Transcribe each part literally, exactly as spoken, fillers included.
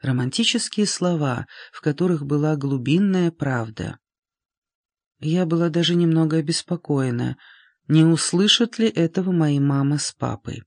романтические слова, в которых была глубинная правда. Я была даже немного обеспокоена, не услышат ли этого мои мама с папой.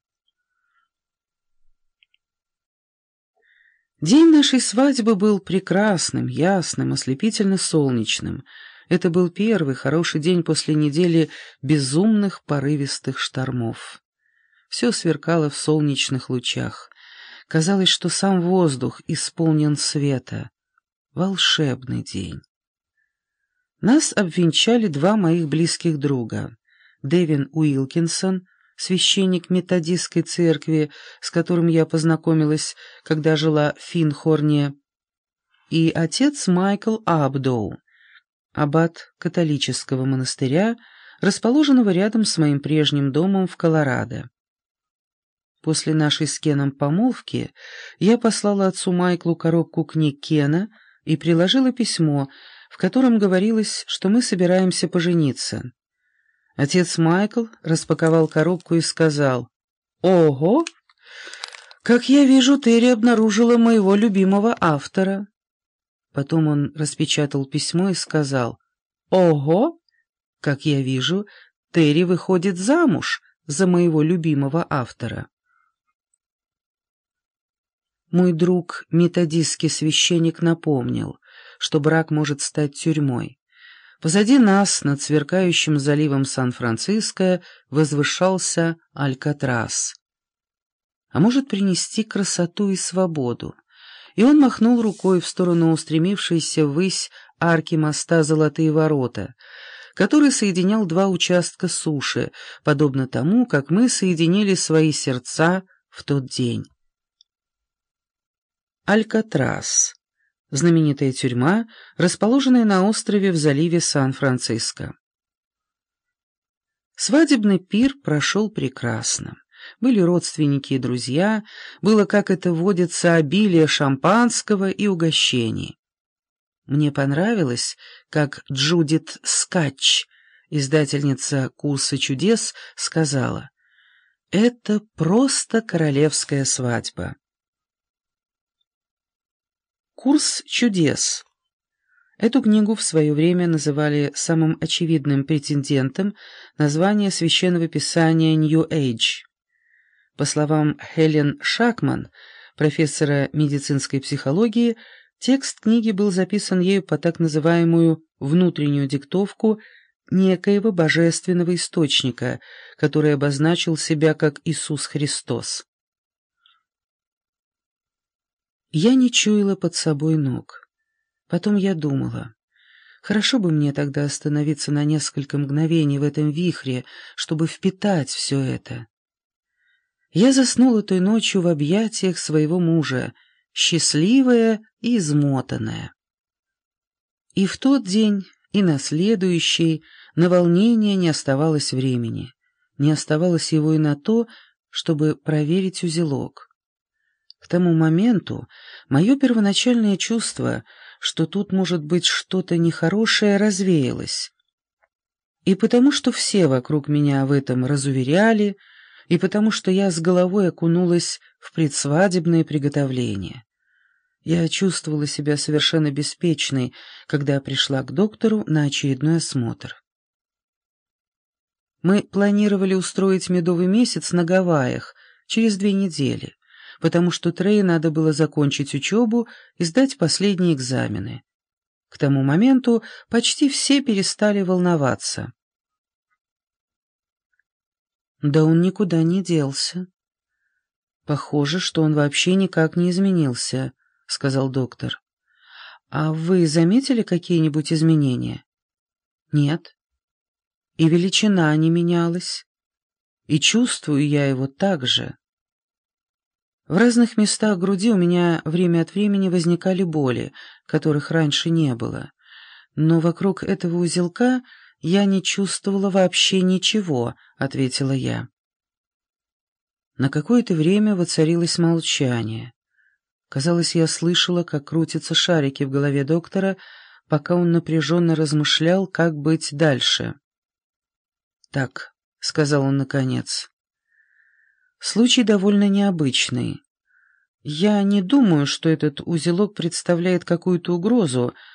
День нашей свадьбы был прекрасным, ясным, ослепительно солнечным. Это был первый хороший день после недели безумных порывистых штормов. Все сверкало в солнечных лучах. Казалось, что сам воздух исполнен света. Волшебный день. Нас обвенчали два моих близких друга. Дэвин Уилкинсон, священник методистской церкви, с которым я познакомилась, когда жила в Финхорне, и отец Майкл Абдоу, аббат католического монастыря, расположенного рядом с моим прежним домом в Колорадо. После нашей с Кеном помолвки я послала отцу Майклу коробку книг Кена и приложила письмо, в котором говорилось, что мы собираемся пожениться. Отец Майкл распаковал коробку и сказал: «Ого! Как я вижу, Терри обнаружила моего любимого автора». Потом он распечатал письмо и сказал: «Ого! Как я вижу, Терри выходит замуж за моего любимого автора». Мой друг, методистский священник, напомнил, что брак может стать тюрьмой. Позади нас, над сверкающим заливом Сан-Франциско, возвышался Алькатрас. А может принести красоту и свободу. И он махнул рукой в сторону устремившейся ввысь арки моста «Золотые ворота», который соединял два участка суши, подобно тому, как мы соединили свои сердца в тот день. Алькатрас. Знаменитая тюрьма, расположенная на острове в заливе Сан-Франциско. Свадебный пир прошел прекрасно. Были родственники и друзья, было, как это водится, обилие шампанского и угощений. Мне понравилось, как Джудит Скатч, издательница «Курса чудес», сказала: «Это просто королевская свадьба». «Курс чудес». Эту книгу в свое время называли самым очевидным претендентом на звание священного писания New Age. По словам Хелен Шакман, профессора медицинской психологии, текст книги был записан ею по так называемую внутреннюю диктовку некоего божественного источника, который обозначил себя как Иисус Христос. Я не чуяла под собой ног. Потом я думала, хорошо бы мне тогда остановиться на несколько мгновений в этом вихре, чтобы впитать все это. Я заснула той ночью в объятиях своего мужа, счастливая и измотанная. И в тот день, и на следующий на волнение не оставалось времени, не оставалось его и на то, чтобы проверить узелок. К тому моменту мое первоначальное чувство, что тут может быть что-то нехорошее, развеялось. И потому что все вокруг меня в этом разуверяли, и потому что я с головой окунулась в предсвадебные приготовления. Я чувствовала себя совершенно беспечной, когда пришла к доктору на очередной осмотр. Мы планировали устроить медовый месяц на Гавайях через две недели, потому что Трей надо было закончить учебу и сдать последние экзамены. К тому моменту почти все перестали волноваться. Да он никуда не делся. Похоже, что он вообще никак не изменился, — сказал доктор. А вы заметили какие-нибудь изменения? Нет. И величина не менялась. И чувствую я его так же. В разных местах груди у меня время от времени возникали боли, которых раньше не было. Но вокруг этого узелка я не чувствовала вообще ничего, — ответила я. На какое-то время воцарилось молчание. Казалось, я слышала, как крутятся шарики в голове доктора, пока он напряженно размышлял, как быть дальше. «Так», — сказал он наконец, — «случай довольно необычный. Я не думаю, что этот узелок представляет какую-то угрозу,